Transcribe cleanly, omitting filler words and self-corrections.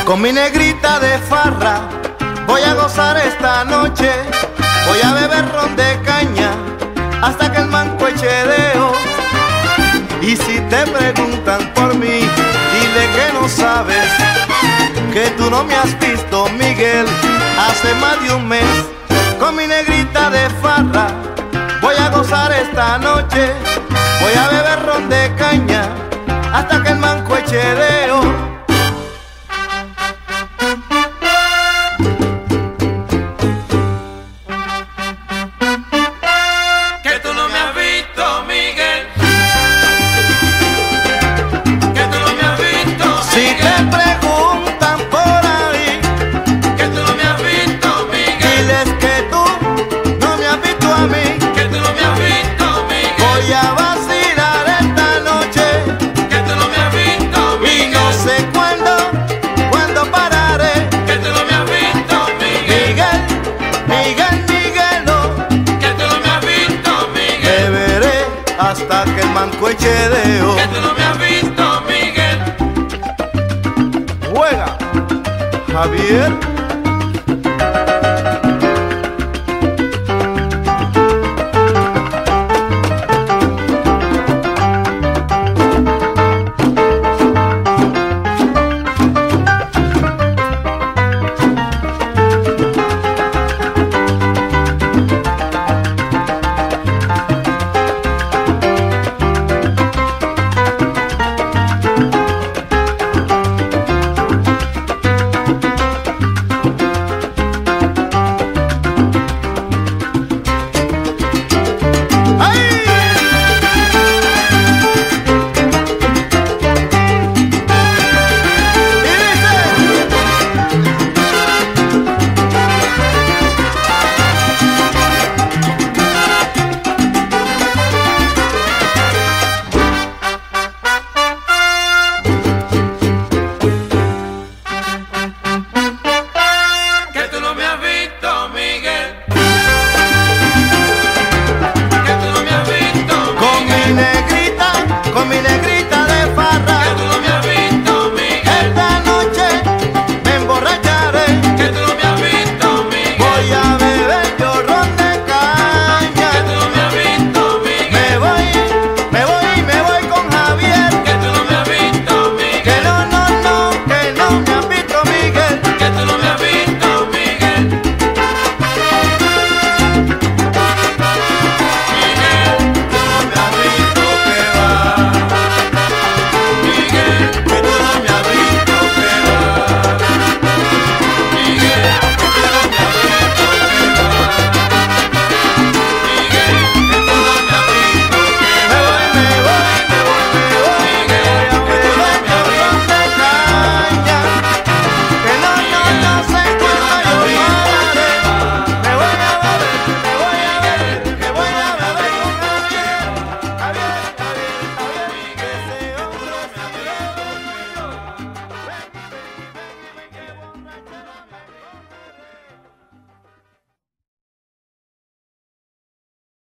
Con mi negrita de farra voy a gozar esta noche. Voy a beber ron de caña hasta que el manco eche deo. Y si te preguntan por mí, dile que no sabes, que tú no me has visto, Miguel, hace más de un mes. Con mi negrita de farra voy a gozar esta noche. Voy a beber ron de caña hasta que el manco eche deo. Hasta que el manco eche deo. Que tú no me has visto, Miguel. Juega, Javier.